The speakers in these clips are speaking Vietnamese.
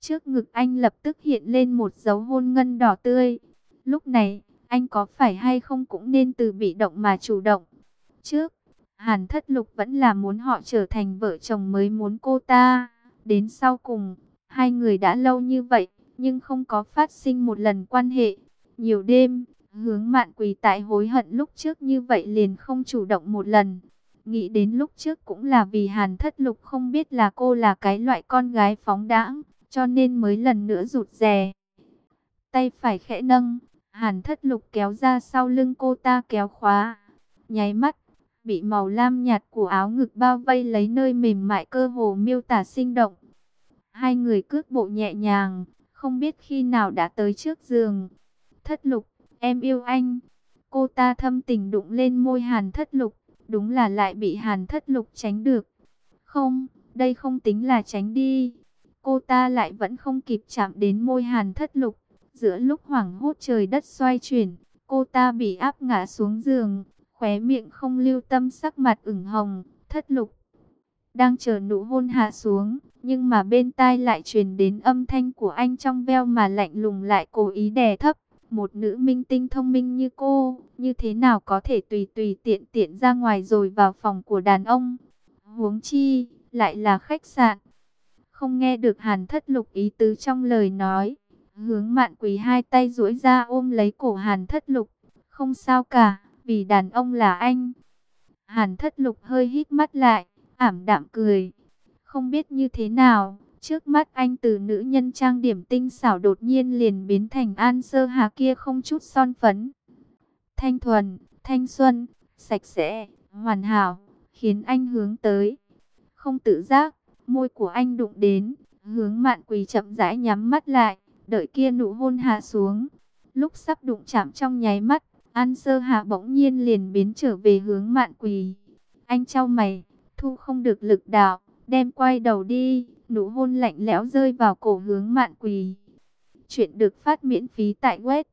Trước ngực anh lập tức hiện lên một dấu hôn ngân đỏ tươi. Lúc này, anh có phải hay không cũng nên từ bị động mà chủ động. Trước, Hàn Thất Lục vẫn là muốn họ trở thành vợ chồng mới muốn cô ta. Đến sau cùng, hai người đã lâu như vậy, nhưng không có phát sinh một lần quan hệ. Nhiều đêm, Hướng Mạn Quỳ tại hối hận lúc trước như vậy liền không chủ động một lần. Nghĩ đến lúc trước cũng là vì Hàn Thất Lục không biết là cô là cái loại con gái phóng đãng, cho nên mới lần nữa rụt rè. Tay phải khẽ nâng, Hàn Thất Lục kéo ra sau lưng cô ta kéo khóa. Nháy mắt, bị màu lam nhạt của áo ngực bao vây lấy nơi mềm mại cơ hồ miêu tả sinh động. Hai người cước bộ nhẹ nhàng, không biết khi nào đã tới trước giường. Thất Lục, em yêu anh. Cô ta thâm tình đụng lên môi Hàn Thất Lục, đúng là lại bị Hàn Thất Lục tránh được. Không, đây không tính là tránh đi. Cô ta lại vẫn không kịp chạm đến môi Hàn Thất Lục. Giữa lúc hoảng hốt trời đất xoay chuyển, cô ta bị áp ngã xuống giường, khóe miệng không lưu tâm sắc mặt ửng hồng. Thất Lục đang chờ nụ hôn hạ xuống, nhưng mà bên tai lại truyền đến âm thanh của anh trong veo mà lạnh lùng lại cố ý đè thấp. Một nữ minh tinh thông minh như cô, như thế nào có thể tùy tùy tiện tiện ra ngoài rồi vào phòng của đàn ông? Huống chi, lại là khách sạn. Không nghe được Hàn Thất Lục ý tứ trong lời nói. Hướng Mạn Quỳ hai tay duỗi ra ôm lấy cổ Hàn Thất Lục. Không sao cả, vì đàn ông là anh. Hàn Thất Lục hơi hít mắt lại, ảm đạm cười. Không biết như thế nào, trước mắt anh từ nữ nhân trang điểm tinh xảo đột nhiên liền biến thành An Sơ Hà kia không chút son phấn. Thanh thuần, thanh xuân, sạch sẽ, hoàn hảo, khiến anh hướng tới. Không tự giác, môi của anh đụng đến, Hướng Mạn Quỳ chậm rãi nhắm mắt lại, đợi kia nụ hôn hạ xuống. Lúc sắp đụng chạm trong nháy mắt, An Sơ Hà bỗng nhiên liền biến trở về Hướng Mạn Quỳ. Anh chau mày, thu không được lực đạo, đem quay đầu đi, nụ hôn lạnh lẽo rơi vào cổ Hướng Mạn Quỳ. Chuyện được phát miễn phí tại web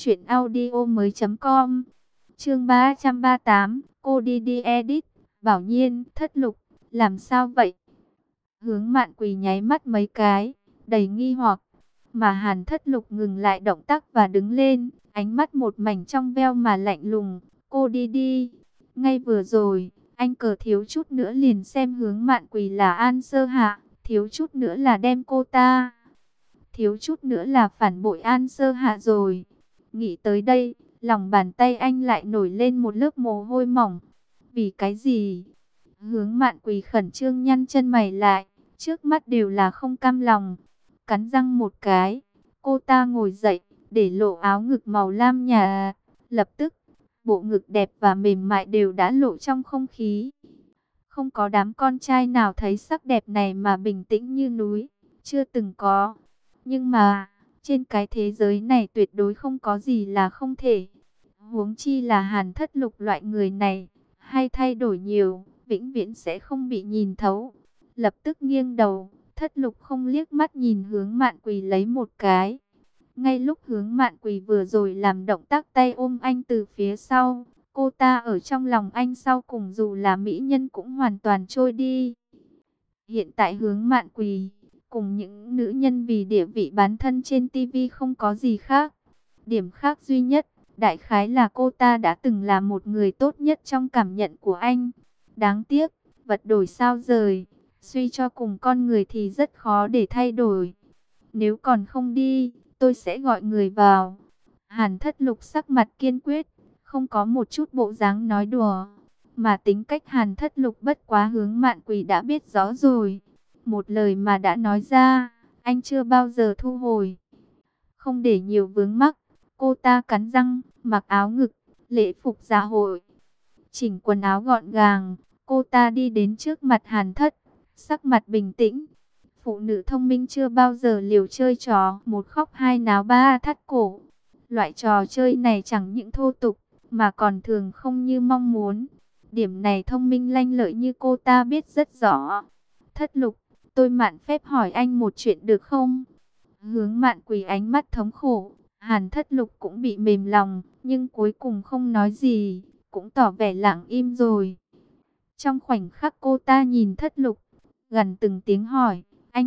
truyệnaudiomoi.com. Chương 338, cô đi edit. Bảo Nhiên, Thất Lục, làm sao vậy? Hướng Mạn Quỳ nháy mắt mấy cái, đầy nghi hoặc, mà Hàn Thất Lục ngừng lại động tác và đứng lên, ánh mắt một mảnh trong veo mà lạnh lùng. Cô đi. Ngay vừa rồi, anh cờ thiếu chút nữa liền xem Hướng Mạn Quỳ là An Sơ Hạ, thiếu chút nữa là đem cô ta, thiếu chút nữa là phản bội An Sơ Hạ rồi. Nghĩ tới đây, lòng bàn tay anh lại nổi lên một lớp mồ hôi mỏng. Vì cái gì? Hướng Mạn Quỳ khẩn trương nhăn chân mày lại, trước mắt đều là không cam lòng. Cắn răng một cái, cô ta ngồi dậy, để lộ áo ngực màu lam nhạt. Lập tức, bộ ngực đẹp và mềm mại đều đã lộ trong không khí. Không có đám con trai nào thấy sắc đẹp này mà bình tĩnh như núi, chưa từng có. Nhưng mà, trên cái thế giới này tuyệt đối không có gì là không thể. Huống chi là Hàn Thất Lục loại người này, hay thay đổi nhiều, vĩnh viễn sẽ không bị nhìn thấu. Lập tức nghiêng đầu, Thất Lục không liếc mắt nhìn Hướng Mạn Quỳ lấy một cái. Ngay lúc Hướng Mạn Quỳ vừa rồi làm động tác tay ôm anh từ phía sau, cô ta ở trong lòng anh sau cùng dù là mỹ nhân cũng hoàn toàn trôi đi. Hiện tại Hướng Mạn Quỳ cùng những nữ nhân vì địa vị bán thân trên TV không có gì khác. Điểm khác duy nhất, đại khái là cô ta đã từng là một người tốt nhất trong cảm nhận của anh. Đáng tiếc, vật đổi sao rời, suy cho cùng con người thì rất khó để thay đổi. Nếu còn không đi, tôi sẽ gọi người vào. Hàn Thất Lục sắc mặt kiên quyết, không có một chút bộ dáng nói đùa. Mà tính cách Hàn Thất Lục bất quá Hướng Mạn Quỳ đã biết rõ rồi. Một lời mà đã nói ra, anh chưa bao giờ thu hồi. Không để nhiều vướng mắc, cô ta cắn răng, mặc áo ngực, lễ phục dạ hội. Chỉnh quần áo gọn gàng, cô ta đi đến trước mặt Hàn Thất, sắc mặt bình tĩnh. Phụ nữ thông minh chưa bao giờ liều chơi trò một khóc hai náo ba thắt cổ. Loại trò chơi này chẳng những thô tục, mà còn thường không như mong muốn. Điểm này thông minh lanh lợi như cô ta biết rất rõ. Thất Lục, tôi mạn phép hỏi anh một chuyện được không? Hướng Mạn Quỳ ánh mắt thống khổ, Hàn Thất Lục cũng bị mềm lòng, nhưng cuối cùng không nói gì, cũng tỏ vẻ lặng im rồi. Trong khoảnh khắc cô ta nhìn Thất Lục, gần từng tiếng hỏi, anh,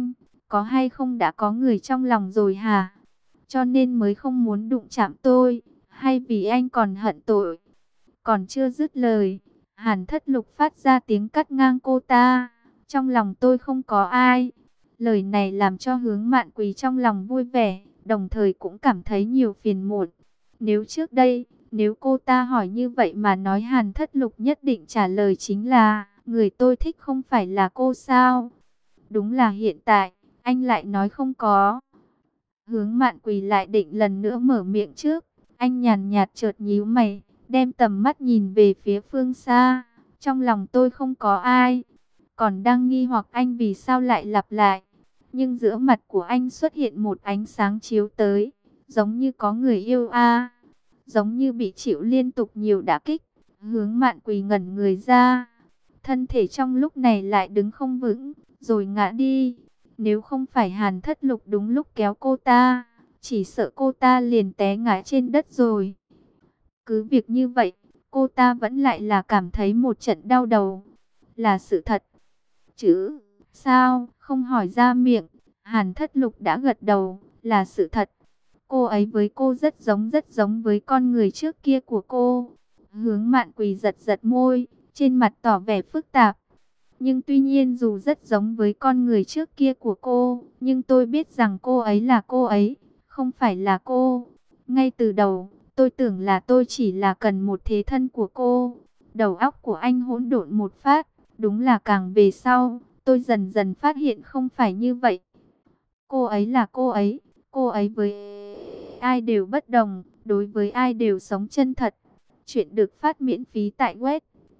có hay không đã có người trong lòng rồi hả? Cho nên mới không muốn đụng chạm tôi, hay vì anh còn hận tội? Còn chưa dứt lời, Hàn Thất Lục phát ra tiếng cắt ngang cô ta. Trong lòng tôi không có ai. Lời này làm cho Hướng Mạn Quỳ trong lòng vui vẻ, đồng thời cũng cảm thấy nhiều phiền muộn. Nếu trước đây, nếu cô ta hỏi như vậy mà nói Hàn Thất Lục nhất định trả lời chính là, người tôi thích không phải là cô sao? Đúng là hiện tại, anh lại nói không có. Hướng Mạn Quỳ lại định lần nữa mở miệng trước. Anh nhàn nhạt chợt nhíu mày, đem tầm mắt nhìn về phía phương xa. Trong lòng tôi không có ai. Còn đang nghi hoặc anh vì sao lại lặp lại. Nhưng giữa mặt của anh xuất hiện một ánh sáng chiếu tới. Giống như có người yêu giống như bị chịu liên tục nhiều đả kích. Hướng Mạn Quỳ ngẩn người ra. Thân thể trong lúc này lại đứng không vững, rồi ngã đi. Nếu không phải Hàn Thất Lục đúng lúc kéo cô ta, chỉ sợ cô ta liền té ngã trên đất rồi. Cứ việc như vậy, cô ta vẫn lại là cảm thấy một trận đau đầu. Là sự thật. Chứ, sao, không hỏi ra miệng. Hàn Thất Lục đã gật đầu, là sự thật. Cô ấy với cô rất giống với con người trước kia của cô. Hướng Mạn Quỳ giật giật môi, trên mặt tỏ vẻ phức tạp. Nhưng tuy nhiên dù rất giống với con người trước kia của cô, nhưng tôi biết rằng cô ấy là cô ấy, không phải là cô. Ngay từ đầu, tôi tưởng là tôi chỉ là cần một thế thân của cô. Đầu óc của anh hỗn độn một phát, đúng là càng về sau, tôi dần dần phát hiện không phải như vậy. Cô ấy là cô ấy với ai đều bất đồng, đối với ai đều sống chân thật. Chuyện được phát miễn phí tại web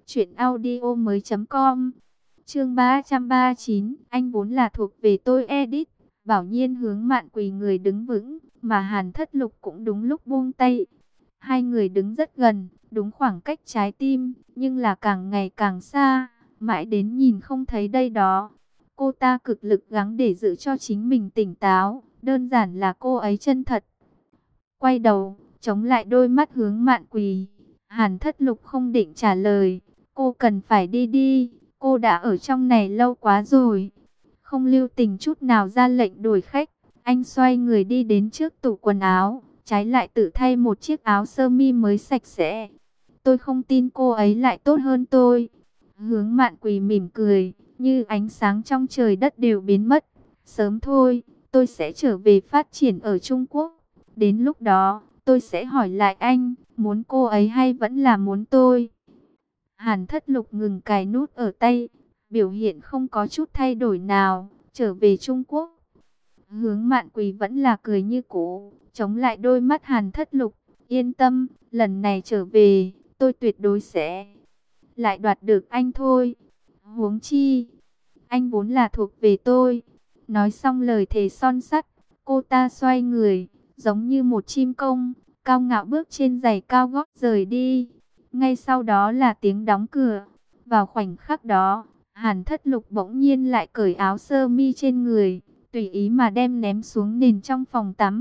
truyệnaudiomoi.com. Chương 339, anh vốn là thuộc về tôi edit. Bảo Nhiên Hướng Mạn Quỳ người đứng vững, mà Hàn Thất Lục cũng đúng lúc buông tay. Hai người đứng rất gần, đúng khoảng cách trái tim, nhưng là càng ngày càng xa, mãi đến nhìn không thấy đây đó. Cô ta cực lực gắng để giữ cho chính mình tỉnh táo, đơn giản là cô ấy chân thật. Quay đầu, chống lại đôi mắt Hướng Mạn Quỳ. Hàn Thất Lục không định trả lời, cô cần phải đi đi, cô đã ở trong này lâu quá rồi. Không lưu tình chút nào ra lệnh đuổi khách, anh xoay người đi đến trước tủ quần áo, trái lại tự thay một chiếc áo sơ mi mới sạch sẽ. Tôi không tin cô ấy lại tốt hơn tôi. Hướng Mạn Quỳ mỉm cười, như ánh sáng trong trời đất đều biến mất. Sớm thôi, tôi sẽ trở về phát triển ở Trung Quốc. Đến lúc đó, tôi sẽ hỏi lại anh, muốn cô ấy hay vẫn là muốn tôi? Hàn Thất Lục ngừng cài nút ở tay, biểu hiện không có chút thay đổi nào, trở về Trung Quốc. Hướng Mạn Quỳ vẫn là cười như cũ, chống lại đôi mắt Hàn Thất Lục, yên tâm, lần này trở về, tôi tuyệt đối sẽ lại đoạt được anh thôi. Huống chi, anh vốn là thuộc về tôi. Nói xong lời thề son sắt, cô ta xoay người, giống như một chim công, cao ngạo bước trên giày cao gót rời đi. Ngay sau đó là tiếng đóng cửa. Vào khoảnh khắc đó, Hàn Thất Lục bỗng nhiên lại cởi áo sơ mi trên người, tùy ý mà đem ném xuống nền trong phòng tắm.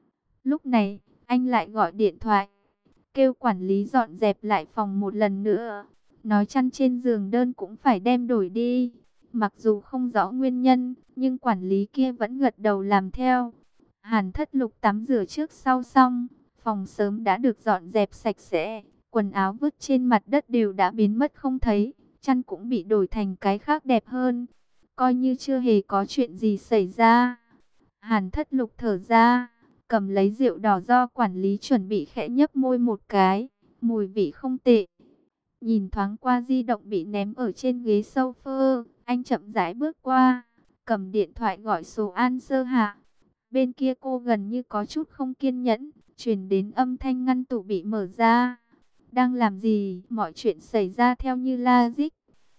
Lúc này, anh lại gọi điện thoại, kêu quản lý dọn dẹp lại phòng một lần nữa. Nói chăn trên giường đơn cũng phải đem đổi đi. Mặc dù không rõ nguyên nhân, nhưng quản lý kia vẫn gật đầu làm theo. Hàn Thất Lục tắm rửa trước sau xong, phòng sớm đã được dọn dẹp sạch sẽ. Quần áo vứt trên mặt đất đều đã biến mất không thấy, chăn cũng bị đổi thành cái khác đẹp hơn. Coi như chưa hề có chuyện gì xảy ra. Hàn Thất Lục thở ra, cầm lấy rượu đỏ do quản lý chuẩn bị khẽ nhấp môi một cái, mùi vị không tệ. Nhìn thoáng qua di động bị ném ở trên ghế sofa, anh chậm rãi bước qua, cầm điện thoại gọi số An Sơ Hạ. Bên kia cô gần như có chút không kiên nhẫn, truyền đến âm thanh ngăn tủ bị mở ra. Đang làm gì? Mọi chuyện xảy ra theo như logic.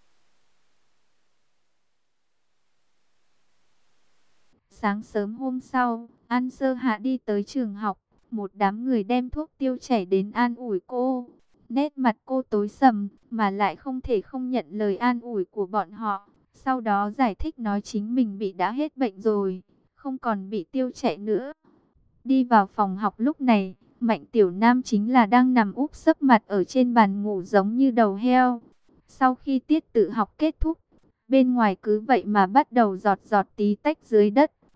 Sáng sớm hôm sau, An Sơ Hạ đi tới trường học, một đám người đem thuốc tiêu chảy đến an ủi cô. Nét mặt cô tối sầm, mà lại không thể không nhận lời an ủi của bọn họ. Sau đó giải thích nói chính mình bị đã hết bệnh rồi, không còn bị tiêu chảy nữa. Đi vào phòng học lúc này, Mạnh Tiểu Nam chính là đang nằm úp sấp mặt ở trên bàn ngủ giống như đầu heo. Sau khi tiết tự học kết thúc, bên ngoài cứ vậy mà bắt đầu giọt giọt tí tách dưới đất.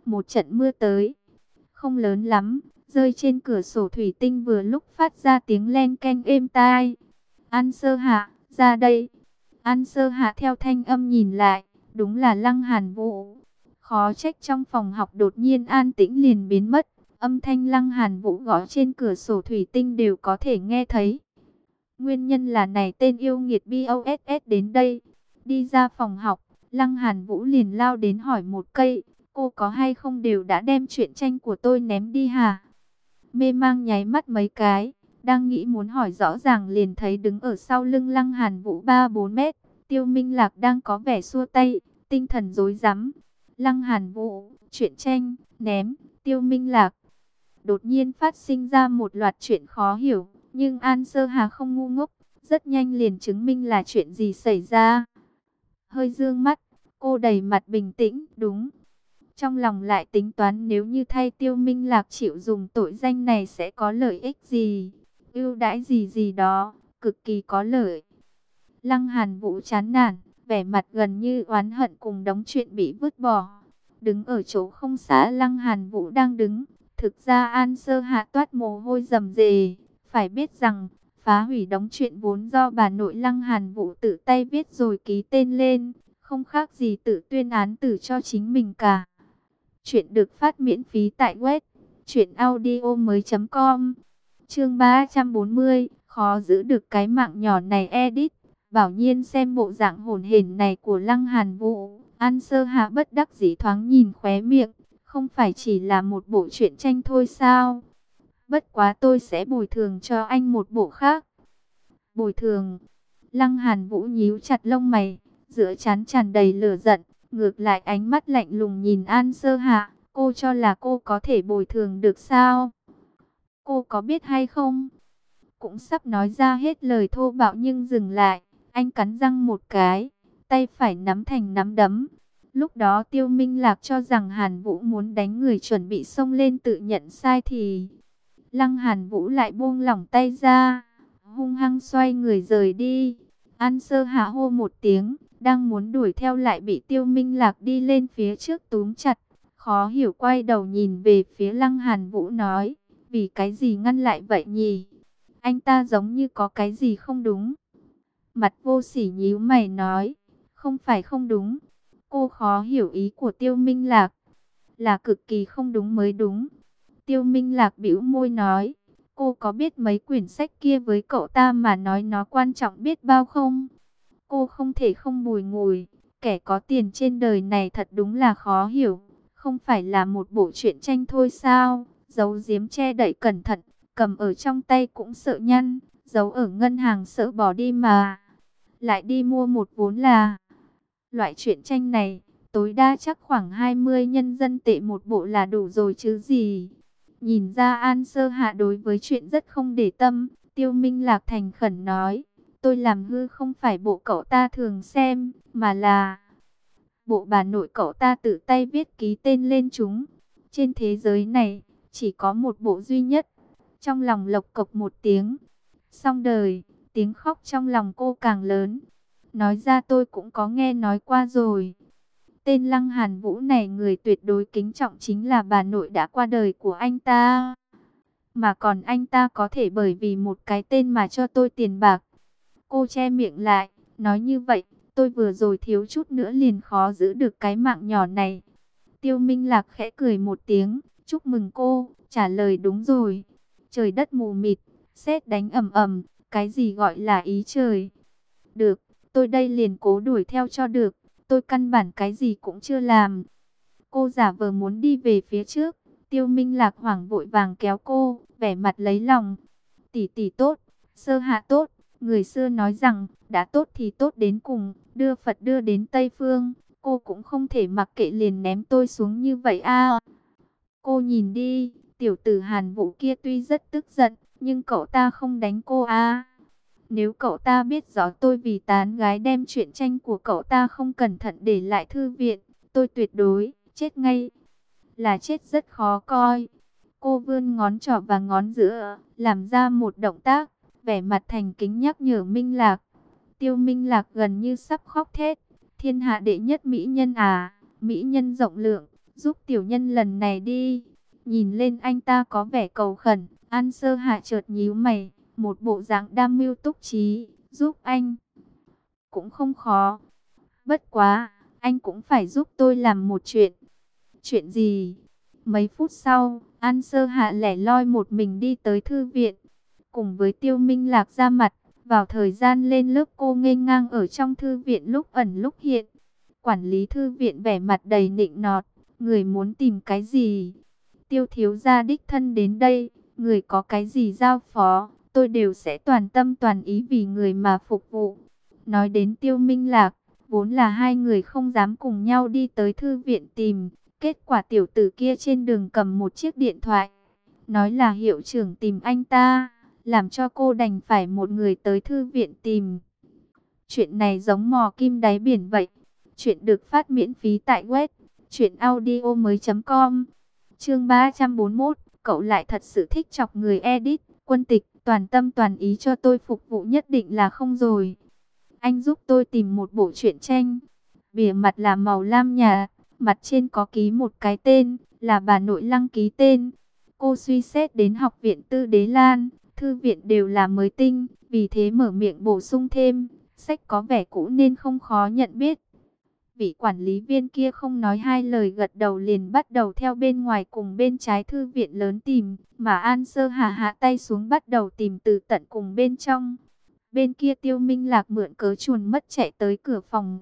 một trận mưa tới, không lớn lắm, rơi trên cửa sổ thủy tinh vừa lúc phát ra tiếng len keng êm tai. An Sơ Hạ, ra đây. An Sơ Hạ theo thanh âm nhìn lại, đúng là Lăng Hàn Vũ. Khó trách trong phòng học đột nhiên an tĩnh liền biến mất, âm thanh Lăng Hàn Vũ gõ trên cửa sổ thủy tinh đều có thể nghe thấy. Nguyên nhân là này tên yêu nghiệt BOSS đến đây. Đi ra phòng học, Lăng Hàn Vũ liền lao đến hỏi một cây, cô có hay không đều đã đem truyện tranh của tôi ném đi hả? Mê mang nháy mắt mấy cái, đang nghĩ muốn hỏi rõ ràng liền thấy đứng ở sau lưng Lăng Hàn Vũ 3-4 mét, Tiêu Minh Lạc đang có vẻ xua tay, tinh thần rối rắm. Lăng Hàn Vũ, truyện tranh, ném, Tiêu Minh Lạc. Đột nhiên phát sinh ra một loạt chuyện khó hiểu, nhưng An Sơ Hà không ngu ngốc, rất nhanh liền chứng minh là chuyện gì xảy ra. Hơi dương mắt, cô đầy mặt bình tĩnh, đúng. Trong lòng lại tính toán nếu như thay Tiêu Minh Lạc chịu dùng tội danh này sẽ có lợi ích gì, ưu đãi gì gì đó, cực kỳ có lợi. Lăng Hàn Vũ chán nản, vẻ mặt gần như oán hận cùng đống chuyện bị vứt bỏ. Đứng ở chỗ không xa Lăng Hàn Vũ đang đứng, thực ra An Sơ Hạ toát mồ hôi rầm rề. Phải biết rằng, phá hủy đống chuyện vốn do bà nội Lăng Hàn Vũ tự tay viết rồi ký tên lên, không khác gì tự tuyên án tử cho chính mình cả. Chuyện được phát miễn phí tại web truyệnaudiomoi.com. Chương 340, khó giữ được cái mạng nhỏ này edit. Bảo Nhiên xem bộ dạng hổn hển này của Lăng Hàn Vũ, An Sơ Hạ bất đắc dĩ thoáng nhìn khóe miệng, không phải chỉ là một bộ truyện tranh thôi sao? Bất quá tôi sẽ bồi thường cho anh một bộ khác. Bồi thường? Lăng Hàn Vũ nhíu chặt lông mày, giữa trán tràn đầy lửa giận, ngược lại ánh mắt lạnh lùng nhìn An Sơ Hạ, cô cho là cô có thể bồi thường được sao? Cô có biết hay không? Cũng sắp nói ra hết lời thô bạo nhưng dừng lại, anh cắn răng một cái, tay phải nắm thành nắm đấm. Lúc đó Tiêu Minh Lạc cho rằng Hàn Vũ muốn đánh người chuẩn bị xông lên tự nhận sai thì Lăng Hàn Vũ lại buông lỏng tay ra, hung hăng xoay người rời đi. An Sơ Hạ hô một tiếng, đang muốn đuổi theo lại bị Tiêu Minh Lạc đi lên phía trước túm chặt. Khó hiểu quay đầu nhìn về phía Lăng Hàn Vũ nói, vì cái gì ngăn lại vậy nhỉ? Anh ta giống như có cái gì không đúng. Mặt Vô Sỉ nhíu mày nói, không phải không đúng. Cô khó hiểu ý của Tiêu Minh Lạc, là cực kỳ không đúng mới đúng. Tiêu Minh Lạc bĩu môi nói, cô có biết mấy quyển sách kia với cậu ta mà nói nó quan trọng biết bao không? Cô không thể không bùi ngùi, kẻ có tiền trên đời này thật đúng là khó hiểu. Không phải là một bộ truyện tranh thôi sao? Giấu giếm che đậy cẩn thận, cầm ở trong tay cũng sợ nhăn, giấu ở ngân hàng sợ bỏ đi mà. Lại đi mua một vốn là loại truyện tranh này, tối đa chắc khoảng 20 nhân dân tệ một bộ là đủ rồi chứ gì. Nhìn ra An Sơ Hạ đối với chuyện rất không để tâm, Tiêu Minh Lạc thành khẩn nói, tôi làm hư không phải bộ cậu ta thường xem, mà là bộ bà nội cậu ta tự tay viết ký tên lên chúng. Trên thế giới này, chỉ có một bộ duy nhất. Trong lòng lộc cộc một tiếng, xong đời, tiếng khóc trong lòng cô càng lớn. Nói ra tôi cũng có nghe nói qua rồi. Tên Lăng Hàn Vũ này người tuyệt đối kính trọng chính là bà nội đã qua đời của anh ta. Mà còn anh ta có thể bởi vì một cái tên mà cho tôi tiền bạc. Cô che miệng lại, nói như vậy, tôi vừa rồi thiếu chút nữa liền khó giữ được cái mạng nhỏ này. Tiêu Minh Lạc khẽ cười một tiếng, chúc mừng cô, trả lời đúng rồi. Trời đất mù mịt, sét đánh ầm ầm, cái gì gọi là ý trời. Được, tôi đây liền cố đuổi theo cho được, tôi căn bản cái gì cũng chưa làm. Cô giả vờ muốn đi về phía trước, Tiêu Minh Lạc hoảng vội vàng kéo cô, vẻ mặt lấy lòng. Tỷ tỷ tốt, Sơ Hạ tốt, người xưa nói rằng, đã tốt thì tốt đến cùng, đưa Phật đưa đến Tây Phương, cô cũng không thể mặc kệ liền ném tôi xuống như vậy a. Cô nhìn đi, tiểu tử Hàn Vũ kia tuy rất tức giận, nhưng cậu ta không đánh cô a. Nếu cậu ta biết rõ tôi vì tán gái đem truyện tranh của cậu ta không cẩn thận để lại thư viện, tôi tuyệt đối chết ngay. Là chết rất khó coi. Cô vươn ngón trỏ và ngón giữa, làm ra một động tác, vẻ mặt thành kính nhắc nhở Minh Lạc. Tiêu Minh Lạc gần như sắp khóc thét. Thiên hạ đệ nhất mỹ nhân à, mỹ nhân rộng lượng, giúp tiểu nhân lần này đi. Nhìn lên anh ta có vẻ cầu khẩn, An Sơ Hạ chợt nhíu mày, một bộ dạng đam mưu túc trí, giúp anh cũng không khó. Bất quá, anh cũng phải giúp tôi làm một chuyện. Chuyện gì? Mấy phút sau, An Sơ Hạ lẻ loi một mình đi tới thư viện, cùng với Tiêu Minh Lạc ra mặt. Vào thời gian lên lớp cô nghênh ngang ở trong thư viện lúc ẩn lúc hiện. Quản lý thư viện vẻ mặt đầy nịnh nọt, người muốn tìm cái gì? Tiêu thiếu gia đích thân đến đây, người có cái gì giao phó, tôi đều sẽ toàn tâm toàn ý vì người mà phục vụ. Nói đến Tiêu Minh Lạc, vốn là hai người không dám cùng nhau đi tới thư viện tìm. Kết quả tiểu tử kia trên đường cầm một chiếc điện thoại, nói là hiệu trưởng tìm anh ta, làm cho cô đành phải một người tới thư viện tìm. Chuyện này giống mò kim đáy biển vậy. Chuyện được phát miễn phí tại web truyệnaudiomoi.com. Chương 341, cậu lại thật sự thích chọc người edit. Quân Tịch, toàn tâm toàn ý cho tôi phục vụ nhất định là không rồi. Anh giúp tôi tìm một bộ truyện tranh. Bìa mặt là màu lam nhạt, mặt trên có ký một cái tên, là bà nội Lăng ký tên. Cô suy xét đến học viện Tư Đế Lan, thư viện đều là mới tinh, vì thế mở miệng bổ sung thêm, sách có vẻ cũ nên không khó nhận biết. Vị quản lý viên kia không nói hai lời gật đầu liền bắt đầu theo bên ngoài cùng bên trái thư viện lớn tìm, mà An Sơ Hà hạ tay xuống bắt đầu tìm từ tận cùng bên trong. Bên kia Tiêu Minh Lạc mượn cớ chuồn mất chạy tới cửa phòng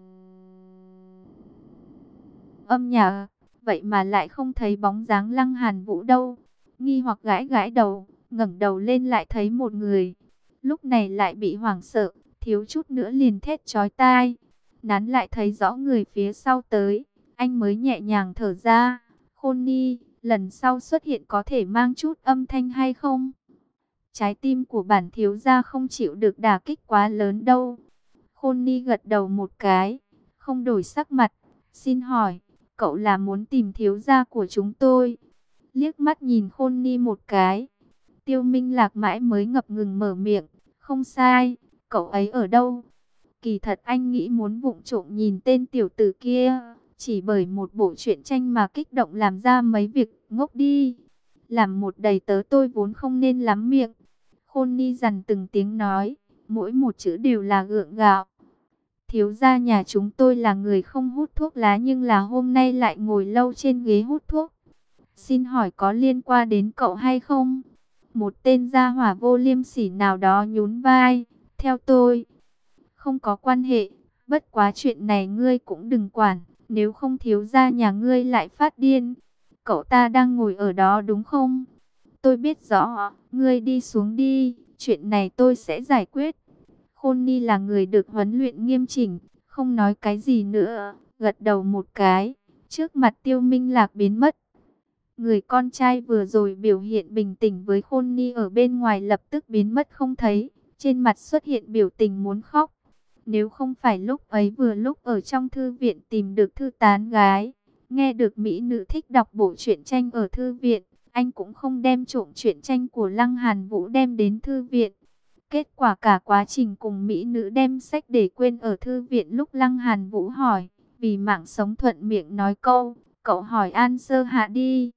âm nhạc, vậy mà lại không thấy bóng dáng Lăng Hàn Vũ đâu. Nghi hoặc gãi gãi đầu, ngẩng đầu lên lại thấy một người. Lúc này lại bị hoảng sợ, thiếu chút nữa liền thét chói tai. Nán lại thấy rõ người phía sau tới, anh mới nhẹ nhàng thở ra. Khôn Ni, lần sau xuất hiện có thể mang chút âm thanh hay không? Trái tim của bản thiếu gia không chịu được đả kích quá lớn đâu. Khôn Ni gật đầu một cái, không đổi sắc mặt. Xin hỏi, cậu là muốn tìm thiếu gia của chúng tôi? Liếc mắt nhìn Khôn Ni một cái, Tiêu Minh Lạc mãi mới ngập ngừng mở miệng. Không sai, cậu ấy ở đâu? Kỳ thật anh nghĩ muốn vụng trộm nhìn tên tiểu tử kia, chỉ bởi một bộ truyện tranh mà kích động làm ra mấy việc ngốc đi. Làm một đầy tớ tôi vốn không nên lắm miệng. Khôn Ni dằn từng tiếng nói, mỗi một chữ đều là gượng gạo. Thiếu gia nhà chúng tôi là người không hút thuốc lá nhưng là hôm nay lại ngồi lâu trên ghế hút thuốc. Xin hỏi có liên quan đến cậu hay không? Một tên gia hỏa vô liêm sỉ nào đó nhún vai. Theo tôi, không có quan hệ. Bất quá chuyện này ngươi cũng đừng quản. Nếu không thiếu gia nhà ngươi lại phát điên. Cậu ta đang ngồi ở đó đúng không? Tôi biết rõ, ngươi đi xuống đi. Chuyện này tôi sẽ giải quyết. Khôn Ni là người được huấn luyện nghiêm chỉnh, không nói cái gì nữa, gật đầu một cái. Trước mặt Tiêu Minh Lạc biến mất. Người con trai vừa rồi biểu hiện bình tĩnh với Khôn Ni ở bên ngoài lập tức biến mất không thấy, trên mặt xuất hiện biểu tình muốn khóc. Nếu không phải lúc ấy vừa lúc ở trong thư viện tìm được thư tán gái, nghe được mỹ nữ thích đọc bộ truyện tranh ở thư viện, anh cũng không đem trộm truyện tranh của Lăng Hàn Vũ đem đến thư viện. Kết quả cả quá trình cùng mỹ nữ đem sách để quên ở thư viện lúc Lăng Hàn Vũ hỏi, vì mạng sống thuận miệng nói câu, cậu hỏi An Sơ Hạ đi.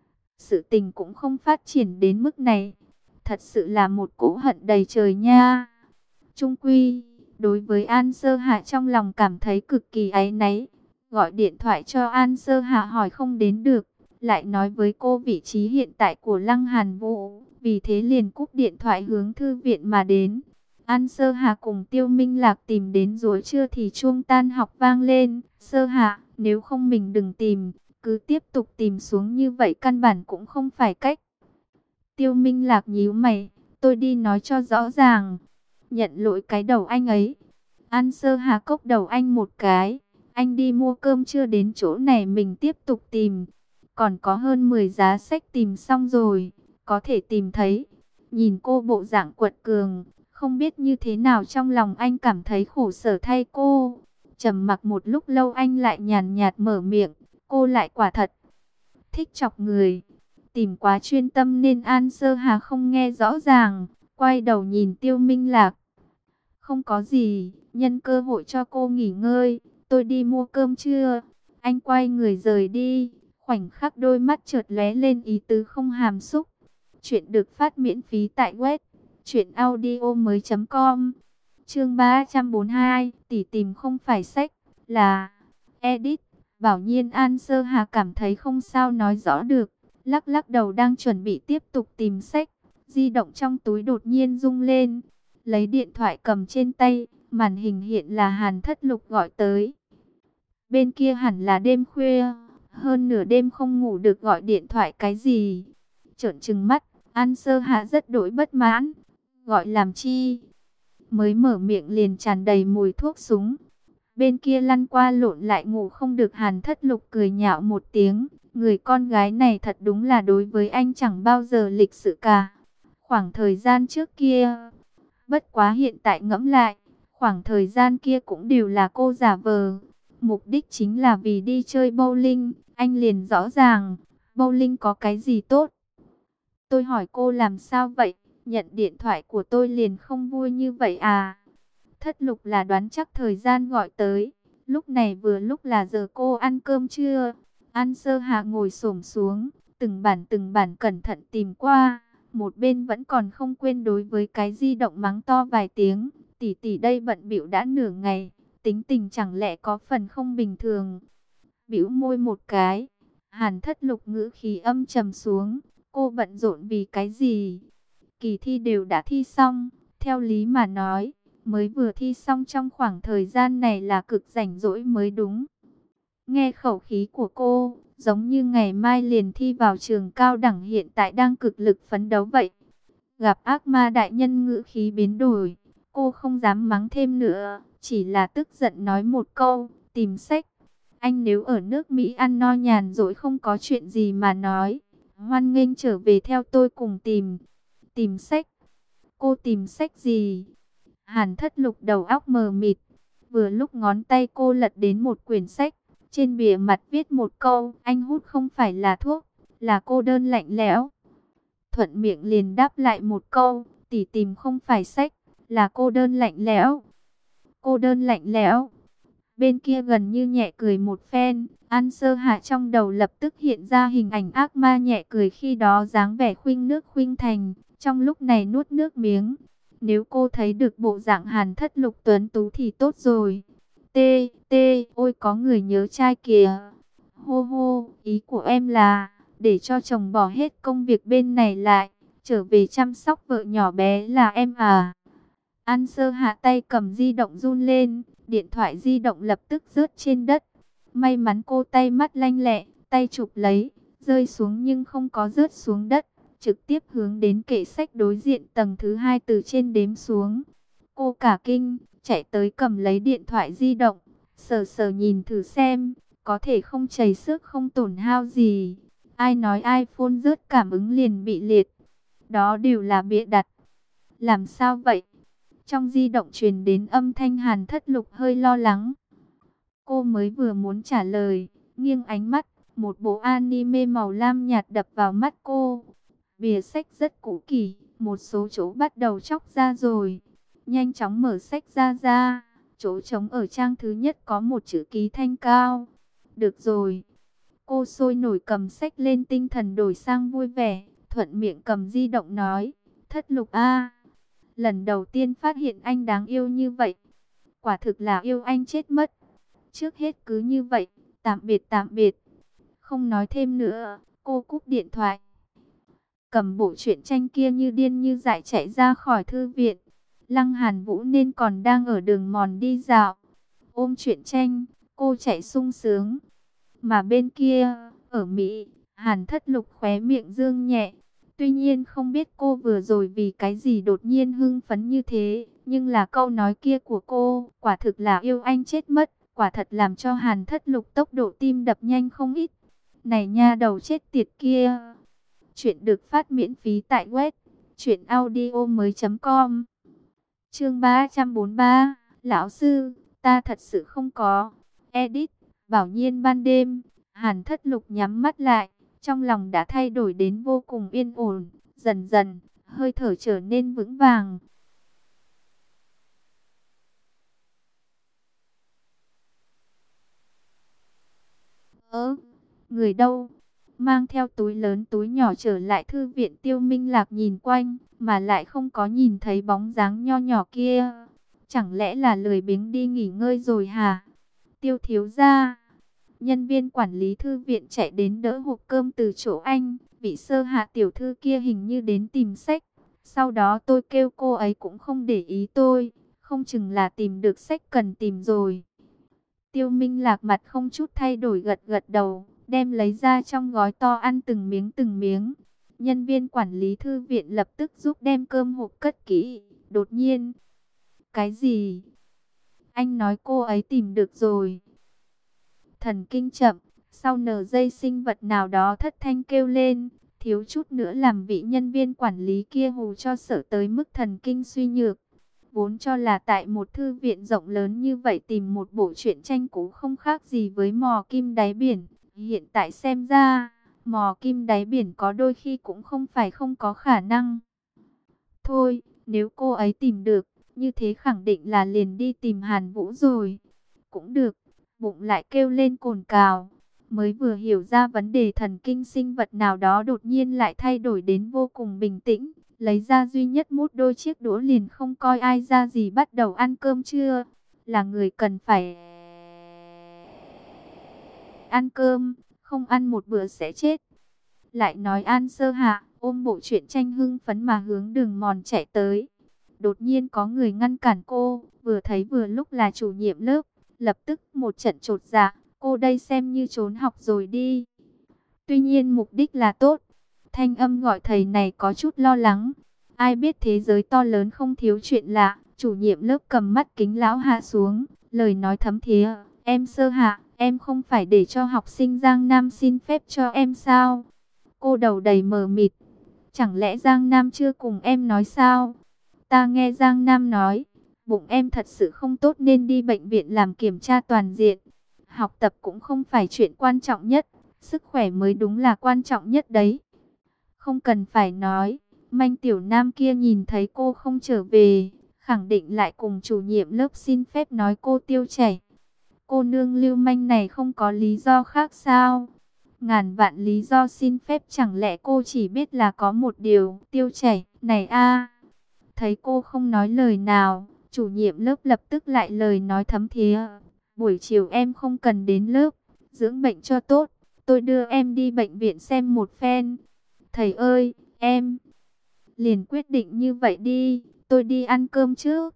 Sự tình cũng không phát triển đến mức này. Thật sự là một cỗ hận đầy trời nha. Chung quy, đối với An Sơ Hạ trong lòng cảm thấy cực kỳ áy náy. Gọi điện thoại cho An Sơ Hạ hỏi không đến được. Lại nói với cô vị trí hiện tại của Lăng Hàn Vũ. Vì thế liền cúp điện thoại hướng thư viện mà đến. An Sơ Hạ cùng Tiêu Minh Lạc tìm đến rồi trưa thì chuông tan học vang lên. Sơ Hạ, nếu không mình đừng tìm. Cứ tiếp tục tìm xuống như vậy căn bản cũng không phải cách. Tiêu Minh Lạc nhíu mày, tôi đi nói cho rõ ràng. Nhận lỗi cái đầu anh ấy. An Sơ Hà cốc đầu anh một cái. Anh đi mua cơm chưa đến chỗ này mình tiếp tục tìm. Còn có hơn 10 giá sách tìm xong rồi. Có thể tìm thấy. Nhìn cô bộ dạng quật cường. Không biết như thế nào trong lòng anh cảm thấy khổ sở thay cô. Trầm mặc một lúc lâu anh lại nhàn nhạt mở miệng. Cô lại quả thật thích chọc người. Tìm quá chuyên tâm nên An Sơ Hà không nghe rõ ràng. Quay đầu nhìn Tiêu Minh Lạc. Không có gì, nhân cơ hội cho cô nghỉ ngơi. Tôi đi mua cơm trưa. Anh quay người rời đi. Khoảnh khắc đôi mắt chợt lóe lên ý tứ không hàm xúc. Chuyện được phát miễn phí tại web truyệnaudiomoi.com. Chương 342, tỷ tìm không phải sách, là edit. Bảo Nhiên An Sơ Hà cảm thấy không sao nói rõ được, lắc lắc đầu đang chuẩn bị tiếp tục tìm sách. Di động trong túi đột nhiên rung lên, lấy điện thoại cầm trên tay, màn hình hiện là Hàn Thất Lục gọi tới. Bên kia hẳn là đêm khuya, hơn nửa đêm không ngủ được gọi điện thoại cái gì. Trợn trừng mắt, An Sơ Hạ rất đổi bất mãn. Gọi làm chi? Mới mở miệng liền tràn đầy mùi thuốc súng. Bên kia lăn qua lộn lại ngủ không được, Hàn Thất Lục cười nhạo một tiếng. Người con gái này thật đúng là đối với anh chẳng bao giờ lịch sự cả. Khoảng thời gian trước kia, bất quá hiện tại ngẫm lại, khoảng thời gian kia cũng đều là cô giả vờ. Mục đích chính là vì đi chơi bowling, anh liền rõ ràng, bowling có cái gì tốt. Tôi hỏi cô làm sao vậy, nhận điện thoại của tôi liền không vui như vậy à? Thất Lục là đoán chắc thời gian gọi tới, lúc này vừa lúc là giờ cô ăn cơm trưa. An Sơ Hạ ngồi xổm xuống, từng bản cẩn thận tìm qua, một bên vẫn còn không quên đối với cái di động mắng to vài tiếng. Tỷ tỷ đây bận bịu đã nửa ngày, tính tình chẳng lẽ có phần không bình thường. Bĩu môi một cái, Hàn Thất Lục ngữ khí âm trầm xuống. Cô bận rộn vì cái gì? Kỳ thi đều đã thi xong, theo lý mà nói, mới vừa thi xong trong khoảng thời gian này là cực rảnh rỗi mới đúng. Nghe khẩu khí của cô, giống như ngày mai liền thi vào trường cao đẳng, hiện tại đang cực lực phấn đấu vậy. Gặp ác ma đại nhân, ngữ khí biến đổi, cô không dám mắng thêm nữa, chỉ là tức giận nói một câu, tìm sách. Anh nếu ở nước Mỹ ăn no nhàn rỗi không có chuyện gì mà nói, hoan nghênh trở về theo tôi cùng tìm. Tìm sách? Cô tìm sách gì? Hàn Thất Lục đầu óc mờ mịt. Vừa lúc ngón tay cô lật đến một quyển sách, trên bìa mặt viết một câu, anh hút không phải là thuốc, là cô đơn lạnh lẽo. Thuận miệng liền đáp lại một câu, tỷ tìm không phải sách, là cô đơn lạnh lẽo. Cô đơn lạnh lẽo. Bên kia gần như nhẹ cười một phen, An Sơ Hạ trong đầu lập tức hiện ra hình ảnh ác ma nhẹ cười khi đó, dáng vẻ khuynh nước khuynh thành, trong lúc này nuốt nước miếng. Nếu cô thấy được bộ dạng Hàn Thất Lục tuấn tú thì tốt rồi. Ôi có người nhớ trai kìa. Hô hô, ý của em là để cho chồng bỏ hết công việc bên này lại, trở về chăm sóc vợ nhỏ bé là em à? An Sơ Hạ tay cầm di động run lên, điện thoại di động lập tức rớt trên đất. May mắn cô tay mắt lanh lẹ, tay chụp lấy, rơi xuống nhưng không có rớt xuống đất, trực tiếp hướng đến kệ sách đối diện tầng thứ 2 từ trên đếm xuống. Cô cả kinh, chạy tới cầm lấy điện thoại di động, sờ sờ nhìn thử xem, có thể không chảy xước không tổn hao gì. Ai nói iPhone rớt cảm ứng liền bị liệt? Đó đều là bịa đặt. Làm sao vậy? Trong di động truyền đến âm thanh. Hàn Thất Lục hơi lo lắng. Cô mới vừa muốn trả lời, nghiêng ánh mắt, một bộ anime màu lam nhạt đập vào mắt cô. Bìa sách rất cũ kỹ, một số chỗ bắt đầu chóc ra rồi. Nhanh chóng mở sách ra, chỗ trống ở trang thứ nhất có một chữ ký thanh cao. Được rồi. Cô sôi nổi cầm sách lên, tinh thần đổi sang vui vẻ, thuận miệng cầm di động nói, Thất Lục a, lần đầu tiên phát hiện anh đáng yêu như vậy. Quả thực là yêu anh chết mất. Trước hết cứ như vậy, tạm biệt tạm biệt. Không nói thêm nữa, cô cúp điện thoại. Cầm bộ truyện tranh kia như điên như dại chạy ra khỏi thư viện. Lăng Hàn Vũ nên còn đang ở đường mòn đi dạo. Ôm truyện tranh, cô chạy sung sướng. Mà bên kia, ở Mỹ, Hàn Thất Lục khóe miệng dương nhẹ. Tuy nhiên không biết cô vừa rồi vì cái gì đột nhiên hưng phấn như thế. Nhưng là câu nói kia của cô, quả thực là yêu anh chết mất. Quả thật làm cho Hàn Thất Lục tốc độ tim đập nhanh không ít. Này nha đầu chết tiệt kia. Chuyện được phát miễn phí tại web truyệnaudiomoi.com. Chương 343, lão sư, ta thật sự không có. Edit, Bảo Nhiên ban đêm. Hàn Thất Lục nhắm mắt lại, trong lòng đã thay đổi đến vô cùng yên ổn, dần dần, hơi thở trở nên vững vàng. Người đâu? mang theo túi lớn túi nhỏ trở lại thư viện. Tiêu Minh Lạc nhìn quanh, mà lại không có nhìn thấy bóng dáng nho nhỏ kia. Chẳng lẽ là lười biếng đi nghỉ ngơi rồi hả? Tiêu thiếu gia. Nhân viên quản lý thư viện chạy đến đỡ hộp cơm từ chỗ anh. Vị Sơ Hạ tiểu thư kia hình như đến tìm sách. Sau đó tôi kêu cô ấy cũng không để ý tôi. Không chừng là tìm được sách cần tìm rồi. Tiêu Minh Lạc mặt không chút thay đổi gật gật đầu, đem lấy ra trong gói to ăn từng miếng từng miếng. Nhân viên quản lý thư viện lập tức giúp đem cơm hộp cất kỹ. Đột nhiên, cái gì? Anh nói cô ấy tìm được rồi. Thần kinh chậm, sau nở dây sinh vật nào đó thất thanh kêu lên, thiếu chút nữa làm vị nhân viên quản lý kia hù cho sợ tới mức thần kinh suy nhược. Vốn cho là tại một thư viện rộng lớn như vậy tìm một bộ truyện tranh cũ không khác gì với mò kim đáy biển. Hiện tại xem ra, mò kim đáy biển có đôi khi cũng không phải không có khả năng. Thôi, nếu cô ấy tìm được, như thế khẳng định là liền đi tìm Hàn Vũ rồi. Cũng được, bụng lại kêu lên cồn cào. Mới vừa hiểu ra vấn đề thần kinh sinh vật nào đó đột nhiên lại thay đổi đến vô cùng bình tĩnh. Lấy ra duy nhất mút đôi chiếc đũa liền không coi ai ra gì bắt đầu ăn cơm trưa. Là người cần phải ăn cơm, không ăn một bữa sẽ chết. Lại nói An Sơ Hạ ôm bộ truyện tranh hưng phấn mà hướng đường mòn chạy tới. Đột nhiên có người ngăn cản cô, vừa thấy vừa lúc là chủ nhiệm lớp. Lập tức một trận chột dạ, cô đây xem như trốn học rồi đi. Tuy nhiên mục đích là tốt. Thanh âm gọi thầy này có chút lo lắng. Ai biết thế giới to lớn không thiếu chuyện lạ. Chủ nhiệm lớp cầm mắt kính lão hạ xuống, lời nói thấm thía. Em Sơ Hạ, em không phải để cho học sinh Giang Nam xin phép cho em sao? Cô đầu đầy mờ mịt. Chẳng lẽ Giang Nam chưa cùng em nói sao? Ta nghe Giang Nam nói, bụng em thật sự không tốt nên đi bệnh viện làm kiểm tra toàn diện. Học tập cũng không phải chuyện quan trọng nhất, sức khỏe mới đúng là quan trọng nhất đấy. Không cần phải nói, Manh tiểu nam kia nhìn thấy cô không trở về, khẳng định lại cùng chủ nhiệm lớp xin phép nói cô tiêu chảy. Cô nương lưu manh này không có lý do khác sao? Ngàn vạn lý do xin phép, chẳng lẽ cô chỉ biết là có một điều, tiêu chảy, này a. Thấy cô không nói lời nào, chủ nhiệm lớp lập tức lại lời nói thấm thía. Buổi chiều em không cần đến lớp, dưỡng bệnh cho tốt, tôi đưa em đi bệnh viện xem một phen. Thầy ơi, em liền quyết định như vậy đi, tôi đi ăn cơm trước.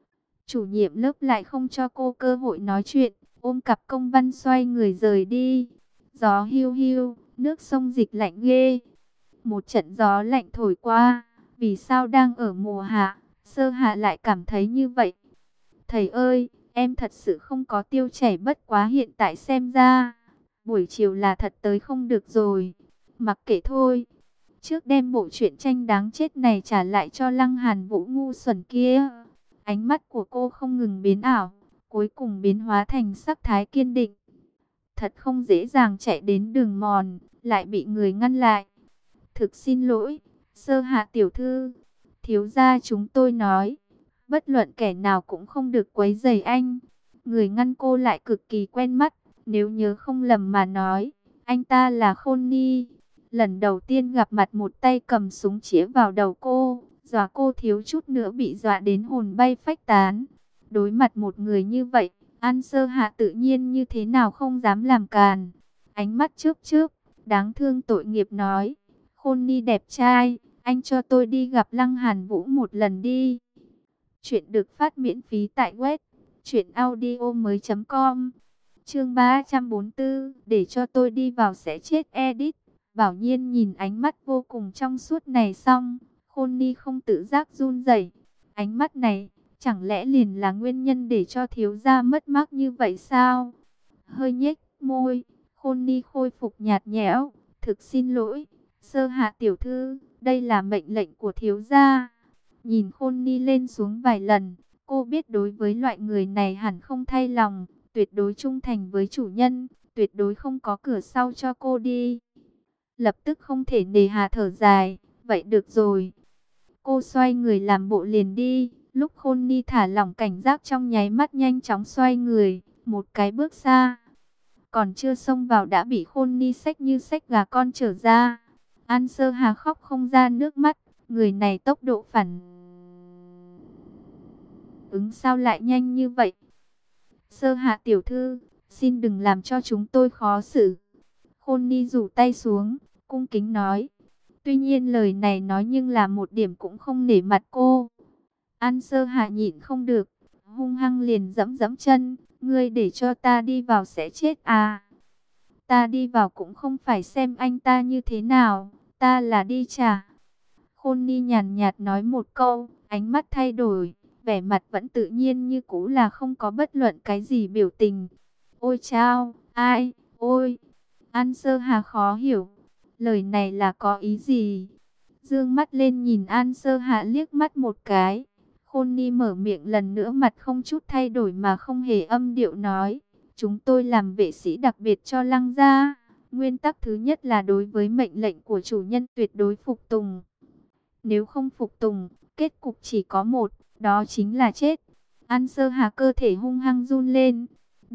Chủ nhiệm lớp lại không cho cô cơ hội nói chuyện, ôm cặp công văn xoay người rời đi. Gió hiu hiu, nước sông dịch lạnh ghê. Một trận gió lạnh thổi qua, vì sao đang ở mùa hạ, Sơ Hạ lại cảm thấy như vậy? Thầy ơi, em thật sự không có tiêu chảy, bất quá hiện tại xem ra, buổi chiều là thật tới không được rồi. Mặc kệ thôi, trước đem bộ truyện tranh đáng chết này trả lại cho Lăng Hàn Vũ ngu xuẩn kia. Ánh mắt của cô không ngừng biến ảo, cuối cùng biến hóa thành sắc thái kiên định. Thật không dễ dàng chạy đến đường mòn, lại bị người ngăn lại. Thực xin lỗi, Sơ Hạ tiểu thư. Thiếu gia chúng tôi nói, bất luận kẻ nào cũng không được quấy rầy anh. Người ngăn cô lại cực kỳ quen mắt, nếu nhớ không lầm mà nói, anh ta là Khôn Ni. Lần đầu tiên gặp mặt một tay cầm súng chĩa vào đầu cô, dọa cô thiếu chút nữa bị dọa đến hồn bay phách tán. Đối mặt một người như vậy, An Sơ Hạ tự nhiên như thế nào không dám làm càn. Ánh mắt chớp chớp, đáng thương tội nghiệp nói, Khôn Ni đẹp trai, anh cho tôi đi gặp Lăng Hàn Vũ một lần đi. Chuyện được phát miễn phí tại web truyệnaudiomoi.com. Chương 344, để cho tôi đi vào sẽ chết edit. Bảo Nhiên nhìn ánh mắt vô cùng trong suốt này xong, Khôn Ni không tự giác run rẩy. Ánh mắt này, chẳng lẽ liền là nguyên nhân để cho thiếu gia mất mát như vậy sao? Hơi nhếch môi, Khôn Ni khôi phục nhạt nhẽo, thực xin lỗi, Sơ Hạ tiểu thư, đây là mệnh lệnh của thiếu gia. Nhìn Khôn Ni lên xuống vài lần, cô biết đối với loại người này hẳn không thay lòng, tuyệt đối trung thành với chủ nhân, tuyệt đối không có cửa sau cho cô đi. Lập tức không thể nề hà thở dài, vậy được rồi. Cô xoay người làm bộ liền đi, lúc Khôn Ni thả lỏng cảnh giác trong nháy mắt nhanh chóng xoay người, một cái bước xa. còn chưa xông vào đã bị Khôn Ni xách như xách gà con trở ra. An Sơ Hà khóc không ra nước mắt, người này tốc độ phản ứng sao lại nhanh như vậy? Sơ Hạ tiểu thư, xin đừng làm cho chúng tôi khó xử. Khôn Ni rủ tay xuống, cung kính nói. Tuy nhiên lời này nói nhưng là một điểm cũng không nể mặt cô. An Sơ Hạ nhịn không được, hung hăng liền giẫm giẫm chân. Ngươi để cho ta đi vào sẽ chết à? Ta đi vào cũng không phải xem anh ta như thế nào, ta là đi trả. Khôn Ni nhàn nhạt nói một câu, ánh mắt thay đổi, vẻ mặt vẫn tự nhiên như cũ, là không có bất luận cái gì biểu tình. Ôi chao, ai, ôi. An Sơ Hà khó hiểu, lời này là có ý gì? Dương mắt lên nhìn An Sơ Hạ liếc mắt một cái. Khôn Ni mở miệng lần nữa, mặt không chút thay đổi mà không hề âm điệu nói. Chúng tôi làm vệ sĩ đặc biệt cho Lăng gia. Nguyên tắc thứ nhất là đối với mệnh lệnh của chủ nhân tuyệt đối phục tùng. Nếu không phục tùng, kết cục chỉ có một, đó chính là chết. An Sơ Hà cơ thể hung hăng run lên.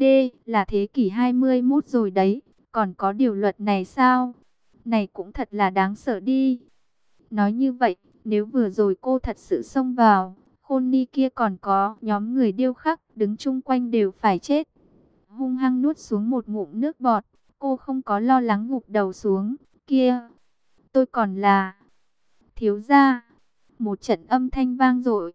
Là thế kỷ 21 rồi đấy, còn có điều luật này sao? Này cũng thật là đáng sợ đi. Nói như vậy, nếu vừa rồi cô thật sự xông vào, Khôn Ni kia còn có nhóm người điêu khắc đứng chung quanh đều phải chết. Hung hăng nuốt xuống một ngụm nước bọt, cô không có lo lắng gục đầu xuống. Kia, tôi còn là thiếu gia. Một trận âm thanh vang dội.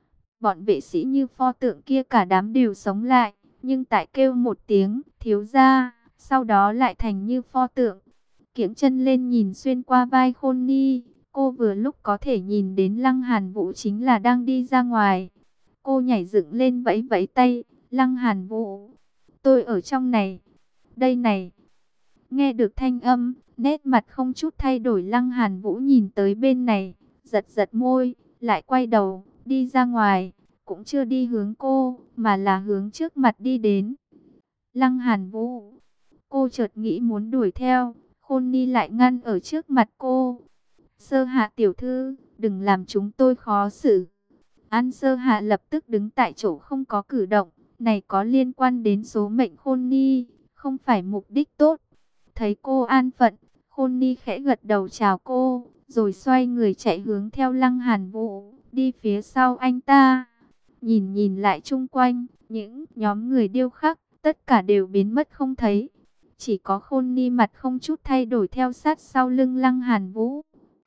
Bọn vệ sĩ như pho tượng kia cả đám đều sống lại, nhưng tại kêu một tiếng thiếu gia, sau đó lại thành như pho tượng. Kiễng chân lên nhìn xuyên qua vai Khôn Ni, cô vừa lúc có thể nhìn đến Lăng Hàn Vũ chính là đang đi ra ngoài. Cô nhảy dựng lên vẫy vẫy tay, Lăng Hàn Vũ, tôi ở trong này, đây này. Nghe được thanh âm, nét mặt không chút thay đổi Lăng Hàn Vũ nhìn tới bên này, giật giật môi, lại quay đầu, đi ra ngoài, cũng chưa đi hướng cô, mà là hướng trước mặt đi đến. Lăng Hàn Vũ, cô chợt nghĩ muốn đuổi theo, Khôn Ni lại ngăn ở trước mặt cô. Sơ Hạ tiểu thư, đừng làm chúng tôi khó xử. An Sơ Hạ lập tức đứng tại chỗ không có cử động, này có liên quan đến số mệnh Khôn Ni, không phải mục đích tốt. Thấy cô an phận, Khôn Ni khẽ gật đầu chào cô, rồi xoay người chạy hướng theo Lăng Hàn Vũ, đi phía sau anh ta. Nhìn lại chung quanh, những nhóm người điêu khắc, tất cả đều biến mất không thấy. Chỉ có Khôn Ni mặt không chút thay đổi theo sát sau lưng Lăng Hàn Vũ.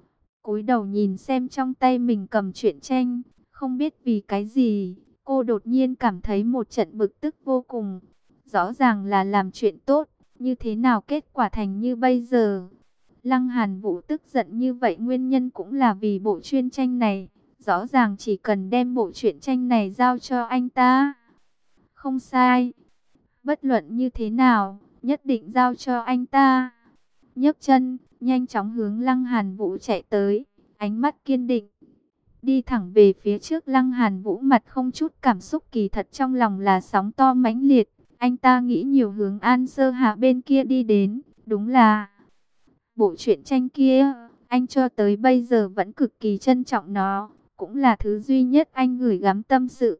Cúi đầu nhìn xem trong tay mình cầm truyện tranh, không biết vì cái gì, cô đột nhiên cảm thấy một trận bực tức vô cùng. Rõ ràng là làm chuyện tốt, như thế nào kết quả thành như bây giờ? Lăng Hàn Vũ tức giận như vậy nguyên nhân cũng là vì bộ truyện tranh này. Rõ ràng chỉ cần đem bộ truyện tranh này giao cho anh ta. Không sai. Bất luận như thế nào, nhất định giao cho anh ta. Nhấc chân, nhanh chóng hướng Lăng Hàn Vũ chạy tới, ánh mắt kiên định. Đi thẳng về phía trước, Lăng Hàn Vũ mặt không chút cảm xúc, kỳ thật trong lòng là sóng to mãnh liệt. Anh ta nghĩ nhiều hướng An Sơ Hạ bên kia đi đến, đúng là bộ truyện tranh kia, anh cho tới bây giờ vẫn cực kỳ trân trọng nó, cũng là thứ duy nhất anh gửi gắm tâm sự.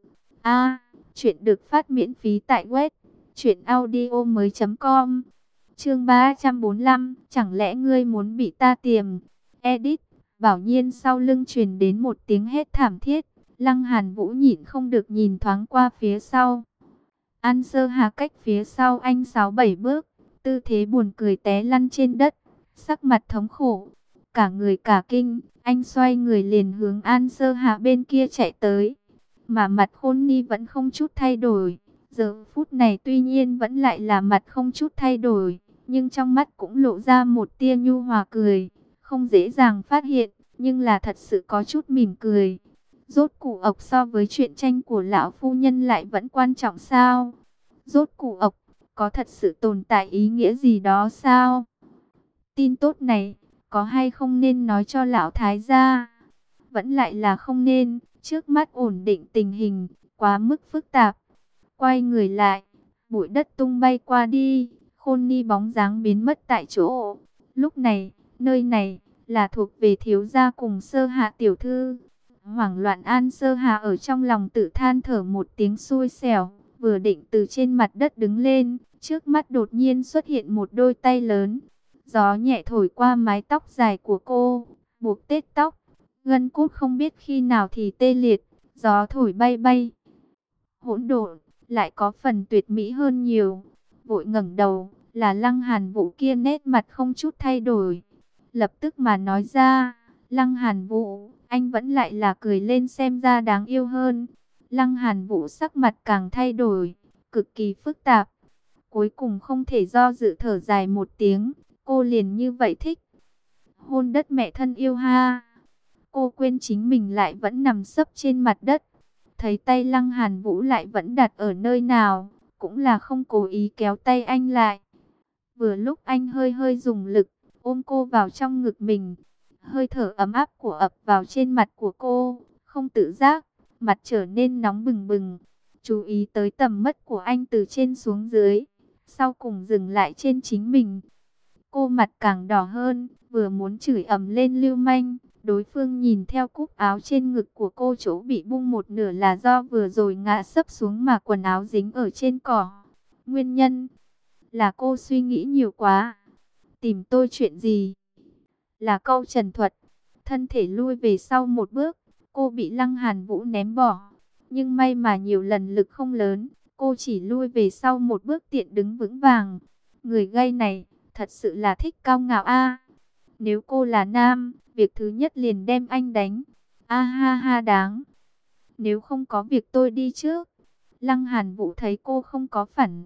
Chuyện được phát miễn phí tại web truyệnaudiomoi.com. Chương 345, chẳng lẽ ngươi muốn bị ta tiềm? Edit. Bảo Nhiên sau lưng truyền đến một tiếng hét thảm thiết, Lăng Hàn Vũ nhịn không được nhìn thoáng qua phía sau. An Sơ Hà cách phía sau anh 6-7 bước, tư thế buồn cười té lăn trên đất, sắc mặt thống khổ, cả người cả kinh. Anh xoay người liền hướng An Sơ Hà bên kia chạy tới, mà mặt Khôn Ni vẫn không chút thay đổi. Giờ phút này tuy nhiên vẫn lại là mặt không chút thay đổi, nhưng trong mắt cũng lộ ra một tia nhu hòa cười, không dễ dàng phát hiện, nhưng là thật sự có chút mỉm cười. Rốt củ ộc so với truyện tranh của lão phu nhân lại vẫn quan trọng sao? Rốt củ ộc có thật sự tồn tại ý nghĩa gì đó sao? Tin tốt này có hay không nên nói cho lão thái gia? Vẫn lại là không nên, trước mắt ổn định tình hình, quá mức phức tạp. Quay người lại, bụi đất tung bay qua đi, Khôn Ni bóng dáng biến mất tại chỗ. Lúc này, nơi này là thuộc về thiếu gia cùng Sơ Hạ tiểu thư. Hoảng loạn An Sơ Hạ ở trong lòng tự than thở một tiếng xui xẻo, vừa định từ trên mặt đất đứng lên, Trước mắt đột nhiên xuất hiện một đôi tay lớn. Gió nhẹ thổi qua mái tóc dài của cô, buộc tết tóc. Gân cốt không biết khi nào thì tê liệt, gió thổi bay bay. Hỗn độn, lại có phần tuyệt mỹ hơn nhiều. Vội ngẩng đầu, là Lăng Hàn Vũ kia nét mặt không chút thay đổi. Lập tức mà nói ra, Lăng Hàn Vũ, anh vẫn lại là cười lên xem ra đáng yêu hơn. Lăng Hàn Vũ sắc mặt càng thay đổi, cực kỳ phức tạp. Cuối cùng không thể do dự thở dài một tiếng, cô liền như vậy thích. Hôn đất mẹ thân yêu ha. Cô quên chính mình lại vẫn nằm sấp trên mặt đất. Thấy tay Lăng Hàn Vũ lại vẫn đặt ở nơi nào, cũng là không cố ý kéo tay anh lại. Vừa lúc anh hơi hơi dùng lực, ôm cô vào trong ngực mình. Hơi thở ấm áp của ập vào trên mặt của cô, không tự giác, mặt trở nên nóng bừng bừng. Chú ý tới tầm mắt của anh từ trên xuống dưới, sau cùng dừng lại trên chính mình. Cô mặt càng đỏ hơn, vừa muốn chửi ầm lên lưu manh. Đối phương nhìn theo cúc áo trên ngực của cô, chỗ bị bung một nửa là do vừa rồi ngã sấp xuống mà quần áo dính ở trên cỏ. Nguyên nhân là cô suy nghĩ nhiều quá. Tìm tôi chuyện gì? Là câu trần thuật. Thân thể lui về sau một bước, cô bị Lăng Hàn Vũ ném bỏ. Nhưng may mà nhiều lần lực không lớn, cô chỉ lui về sau một bước tiện đứng vững vàng. Người gay này thật sự là thích cao ngạo a. Nếu cô là nam, việc thứ nhất liền đem anh đánh. A ha ha đáng. Nếu không có việc tôi đi trước. Lăng Hàn Vũ thấy cô không có phản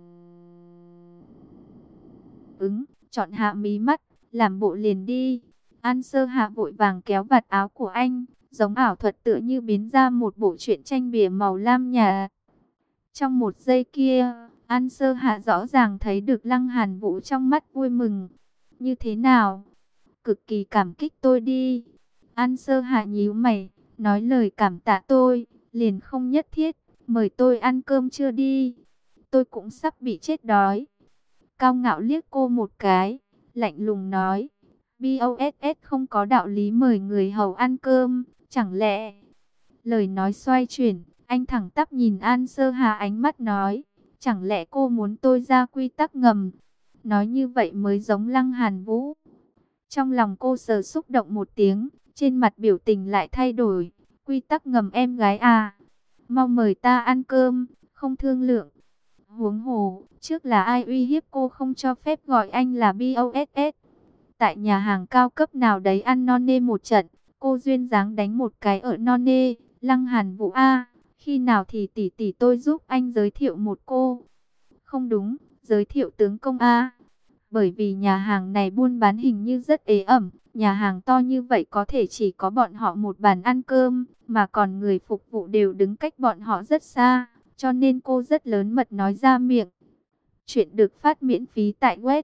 ứng, chọn hạ mí mắt, làm bộ liền đi. An Sơ Hạ vội vàng kéo vạt áo của anh, giống ảo thuật tựa như biến ra một bộ truyện tranh bìa màu lam nhạt. Trong một giây kia, An Sơ Hạ rõ ràng thấy được Lăng Hàn Vũ trong mắt vui mừng. Như thế nào? Cực kỳ cảm kích tôi đi. An Sơ Hạ nhíu mày, nói lời cảm tạ tôi, liền không nhất thiết, mời tôi ăn cơm trưa đi. Tôi cũng sắp bị chết đói. Cao ngạo liếc cô một cái, lạnh lùng nói, BOSS không có đạo lý mời người hầu ăn cơm, chẳng lẽ... Lời nói xoay chuyển, anh thẳng tắp nhìn An Sơ Hà ánh mắt nói, chẳng lẽ cô muốn tôi ra quy tắc ngầm? Nói như vậy mới giống Lăng Hàn Vũ. Trong lòng cô sờ xúc động một tiếng, trên mặt biểu tình lại thay đổi. Quy tắc ngầm em gái à? Mau mời ta ăn cơm, không thương lượng. Huống hồ, trước là ai uy hiếp cô không cho phép gọi anh là BOSS? Tại nhà hàng cao cấp nào đấy ăn non nê một trận, cô duyên dáng đánh một cái ở non nê. Lăng Hàn Vũ a, khi nào thì tỷ tỷ tôi giúp anh giới thiệu một cô? Không đúng, giới thiệu tướng công a. Bởi vì nhà hàng này buôn bán hình như rất ế ẩm, nhà hàng to như vậy có thể chỉ có bọn họ một bàn ăn cơm, mà còn người phục vụ đều đứng cách bọn họ rất xa, cho nên cô rất lớn mật nói ra miệng. Chuyện được phát miễn phí tại web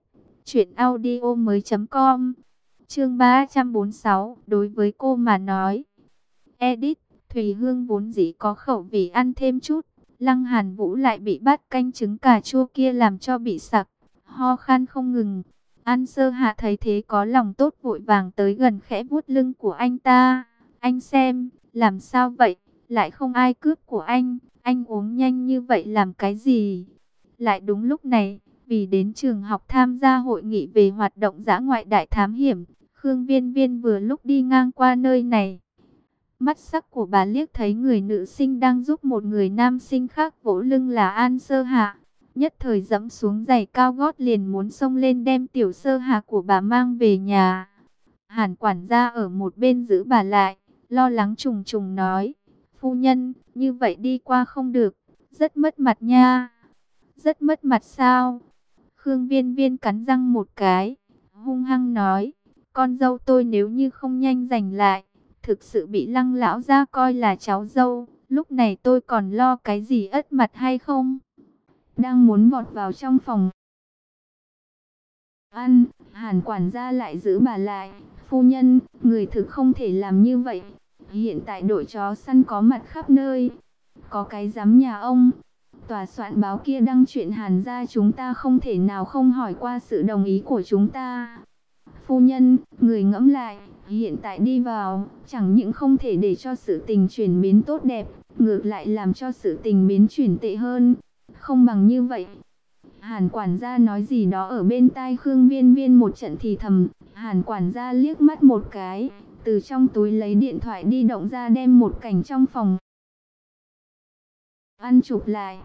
truyệnaudiomoi.com. Chương 346, đối với cô mà nói. Edit, Thùy Hương vốn dĩ có khẩu vị ăn thêm chút, Lăng Hàn Vũ lại bị bát canh trứng cà chua kia làm cho bị sặc, ho khan không ngừng. An Sơ Hạ thấy thế có lòng tốt vội vàng tới gần khẽ vuốt lưng của anh ta. Anh xem, làm sao vậy? Lại không ai cướp của anh uống nhanh như vậy làm cái gì? Lại đúng lúc này, vì đến trường học tham gia hội nghị về hoạt động dã ngoại đại thám hiểm, Khương Viên Viên vừa lúc đi ngang qua nơi này. Mắt sắc của bà liếc thấy người nữ sinh đang giúp một người nam sinh khác vỗ lưng là An Sơ Hạ. Nhất thời dẫm xuống giày cao gót liền muốn xông lên đem tiểu Sơ Hạ của bà mang về nhà. Hàn quản gia ở một bên giữ bà lại, lo lắng trùng trùng nói, phu nhân, như vậy đi qua không được, rất mất mặt nha. Rất mất mặt sao? Khương Viên Viên cắn răng một cái, hung hăng nói, con dâu tôi nếu như không nhanh giành lại, thực sự bị Lăng lão gia coi là cháu dâu, lúc này tôi còn lo cái gì ất mặt hay không? Đang muốn vọt vào trong phòng ăn, Hàn quản gia lại giữ bà lại, phu nhân, người thực không thể làm như vậy. Hiện tại đội chó săn có mặt khắp nơi, có cái dám nhà ông. Tòa soạn báo kia đăng chuyện Hàn gia chúng ta không thể nào không hỏi qua sự đồng ý của chúng ta. Phu nhân, người ngẫm lại, hiện tại đi vào, chẳng những không thể để cho sự tình chuyển biến tốt đẹp, ngược lại làm cho sự tình biến chuyển tệ hơn. Không bằng như vậy. Hàn quản gia nói gì đó ở bên tai Khương Viên Viên một trận thì thầm. Hàn quản gia liếc mắt một cái, từ trong túi lấy điện thoại di động ra đem một cảnh trong phòng ăn chụp lại.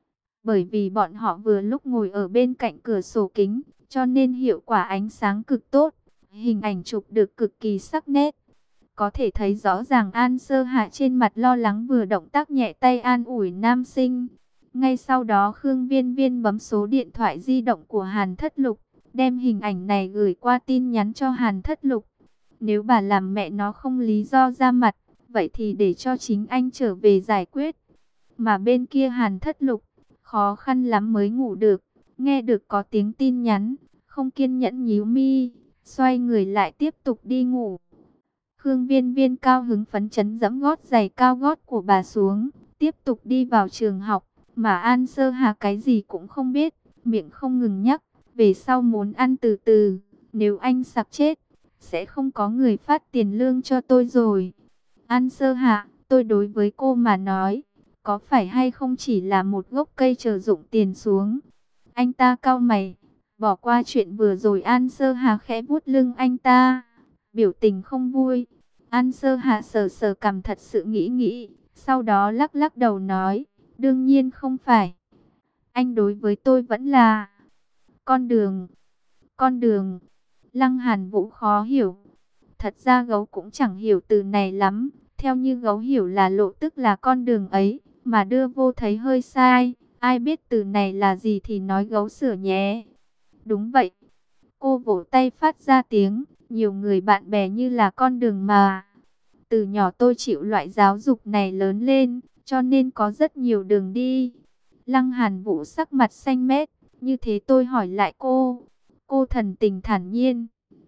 Bởi vì bọn họ vừa lúc ngồi ở bên cạnh cửa sổ kính, cho nên hiệu quả ánh sáng cực tốt. Hình ảnh chụp được cực kỳ sắc nét. Có thể thấy rõ ràng An Sơ Hạ trên mặt lo lắng vừa động tác nhẹ tay an ủi nam sinh. Ngay sau đó Khương Viên Viên bấm số điện thoại di động của Hàn Thất Lục, đem hình ảnh này gửi qua tin nhắn cho Hàn Thất Lục. Nếu bà làm mẹ nó không lý do ra mặt, vậy thì để cho chính anh trở về giải quyết. Mà bên kia Hàn Thất Lục, khó khăn lắm mới ngủ được, nghe được có tiếng tin nhắn, không kiên nhẫn nhíu mi, xoay người lại tiếp tục đi ngủ. Khương Viên Viên cao hứng phấn chấn giẫm gót giày cao gót của bà xuống, tiếp tục đi vào trường học, mà An Sơ Hà cái gì cũng không biết, miệng không ngừng nhắc, về sau muốn ăn từ từ, nếu anh sặc chết, sẽ không có người phát tiền lương cho tôi rồi. An Sơ Hà, tôi đối với cô mà nói, có phải hay không chỉ là một gốc cây chờ dụng tiền xuống. Anh ta cau mày, bỏ qua chuyện vừa rồi. An Sơ Hà khẽ vuốt lưng anh ta, biểu tình không vui. An Sơ Hà sờ sờ cằm thật sự nghĩ, sau đó lắc lắc đầu nói, đương nhiên không phải. Anh đối với tôi vẫn là con đường. Con đường. Lăng Hàn Vũ khó hiểu. Thật ra gấu cũng chẳng hiểu từ này lắm. Theo như gấu hiểu là lộ tức là con đường ấy, mà đưa vô thấy hơi sai. Ai biết từ này là gì thì nói gấu sửa nhé. Đúng vậy. Cô vỗ tay phát ra tiếng. Nhiều người bạn bè như là con đường mà. Từ nhỏ tôi chịu loại giáo dục này lớn lên, cho nên có rất nhiều đường đi. Lăng Hàn Vũ sắc mặt xanh mét. Như thế tôi hỏi lại cô. Cô thần tình thản nhiên.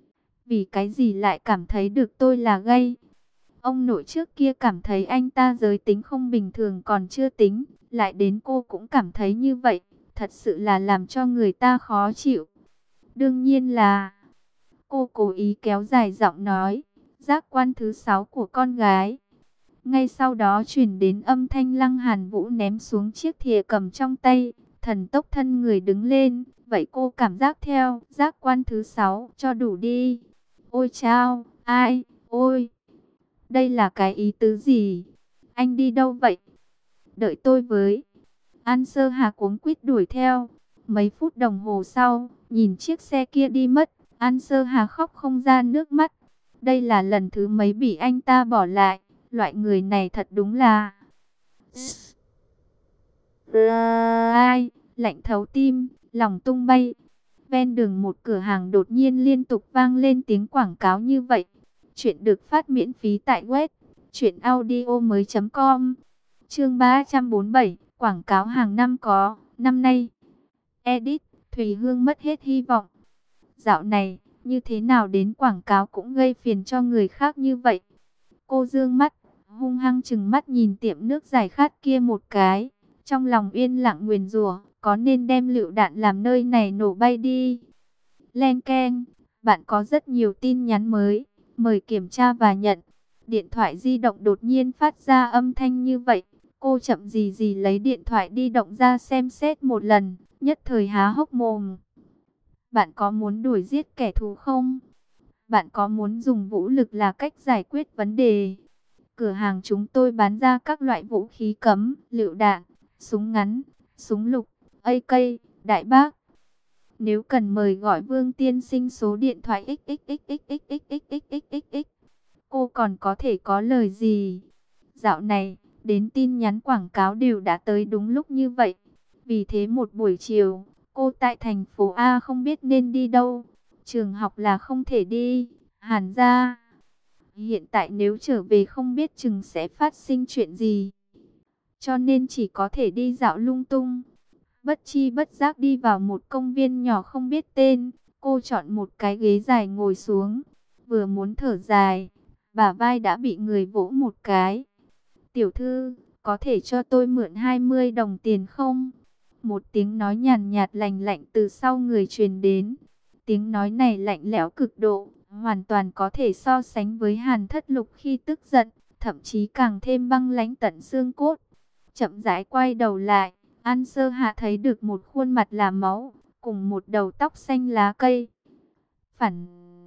Vì cái gì lại cảm thấy được tôi là gay? Ông nội trước kia cảm thấy anh ta giới tính không bình thường còn chưa tính, lại đến cô cũng cảm thấy như vậy, thật sự là làm cho người ta khó chịu. Đương nhiên là, cô cố ý kéo dài giọng nói, giác quan thứ 6 của con gái. Ngay sau đó truyền đến âm thanh Lăng Hàn Vũ ném xuống chiếc thìa cầm trong tay, thần tốc thân người đứng lên, vậy cô cảm giác theo giác quan thứ 6 cho đủ đi. Ôi chao, ai, ôi. Đây là cái ý tứ gì? Anh đi đâu vậy? Đợi tôi với. An Sơ Hà cuống quýt đuổi theo. Mấy phút đồng hồ sau, nhìn chiếc xe kia đi mất, An Sơ Hà khóc không ra nước mắt. Đây là lần thứ mấy bị anh ta bỏ lại. Loại người này thật đúng là... Ai, lạnh thấu tim, lòng tung bay. Ven đường một cửa hàng đột nhiên liên tục vang lên tiếng quảng cáo như vậy. Chuyện được phát miễn phí tại web truyệnaudiomoi.com. Chương 347, quảng cáo hàng năm có, năm nay. Edit, Thùy Hương mất hết hy vọng. Dạo này, như thế nào đến quảng cáo cũng gây phiền cho người khác như vậy. Cô dương mắt, hung hăng trừng mắt nhìn tiệm nước giải khát kia một cái. Trong lòng yên lặng nguyền rủa, có nên đem lựu đạn làm nơi này nổ bay đi. Len keng, bạn có rất nhiều tin nhắn mới. Mời kiểm tra và nhận. Điện thoại di động đột nhiên phát ra âm thanh như vậy. Cô chậm gì gì lấy điện thoại di động ra xem xét một lần. Nhất thời há hốc mồm. Bạn có muốn đuổi giết kẻ thù không? Bạn có muốn dùng vũ lực là cách giải quyết vấn đề? Cửa hàng chúng tôi bán ra các loại vũ khí cấm, lựu đạn, súng ngắn, súng lục, AK, đại bác. Nếu cần mời gọi Vương tiên sinh số điện thoại xxxxxxxxxxxx. Cô còn có thể có lời gì? Dạo này, đến tin nhắn quảng cáo đều đã tới đúng lúc như vậy. Vì thế một buổi chiều, cô tại thành phố A không biết nên đi đâu. Trường học là không thể đi, Hàn gia. Hiện tại nếu trở về không biết chừng sẽ phát sinh chuyện gì. Cho nên chỉ có thể đi dạo lung tung. Bất chi bất giác đi vào một công viên nhỏ không biết tên. Cô chọn một cái ghế dài ngồi xuống. Vừa muốn thở dài, bả vai đã bị người vỗ một cái. Tiểu thư, có thể cho tôi mượn 20 đồng tiền không? Một tiếng nói nhàn nhạt lành lạnh từ sau người truyền đến. Tiếng nói này lạnh lẽo cực độ, hoàn toàn có thể so sánh với Hàn Thất Lục khi tức giận, thậm chí càng thêm băng lãnh tận xương cốt. Chậm rãi quay đầu lại, An Sơ Hạ thấy được một khuôn mặt là máu, cùng một đầu tóc xanh lá cây. Phản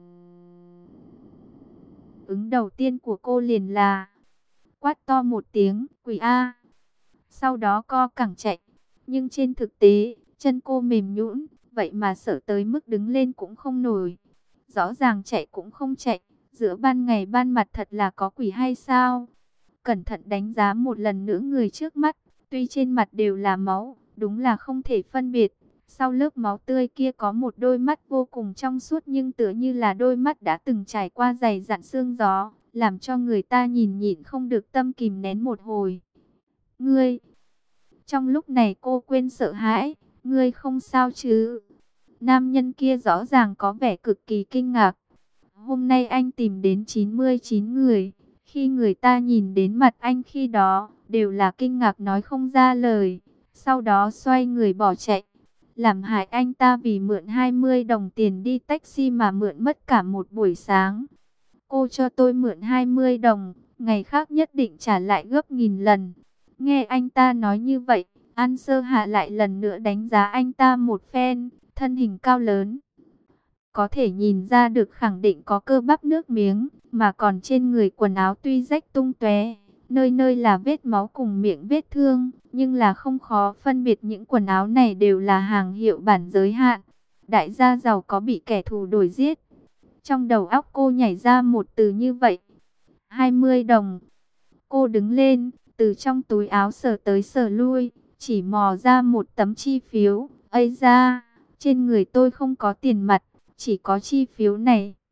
ứng đầu tiên của cô liền là quát to một tiếng, quỷ A. Sau đó co cẳng chạy. Nhưng trên thực tế, chân cô mềm nhũn, vậy mà sợ tới mức đứng lên cũng không nổi. Rõ ràng chạy cũng không chạy, giữa ban ngày ban mặt thật là có quỷ hay sao? Cẩn thận đánh giá một lần nữa người trước mắt, tuy trên mặt đều là máu, đúng là không thể phân biệt. Sau lớp máu tươi kia có một đôi mắt vô cùng trong suốt nhưng tựa như là đôi mắt đã từng trải qua dày dặn sương gió, làm cho người ta nhìn nhịn không được tâm kìm nén một hồi. Ngươi! Trong lúc này cô quên sợ hãi, ngươi không sao chứ? Nam nhân kia rõ ràng có vẻ cực kỳ kinh ngạc. Hôm nay anh tìm đến 99 người. Khi người ta nhìn đến mặt anh khi đó, đều là kinh ngạc nói không ra lời. Sau đó xoay người bỏ chạy. Làm hại anh ta vì mượn 20 đồng tiền đi taxi mà mượn mất cả một buổi sáng. Cô cho tôi mượn 20 đồng, ngày khác nhất định trả lại gấp nghìn lần. Nghe anh ta nói như vậy, An Sơ Hạ lại lần nữa đánh giá anh ta một phen, thân hình cao lớn. Có thể nhìn ra được khẳng định có cơ bắp nước miếng, mà còn trên người quần áo tuy rách tung tóe, nơi nơi là vết máu cùng miệng vết thương, nhưng là không khó phân biệt những quần áo này đều là hàng hiệu bản giới hạn. Đại gia giàu có bị kẻ thù đuổi giết. Trong đầu óc cô nhảy ra một từ như vậy. 20 đồng. Cô đứng lên, từ trong túi áo sờ tới sờ lui, chỉ mò ra một tấm chi phiếu. Ây da, trên người tôi không có tiền mặt, chỉ có chi phiếu này.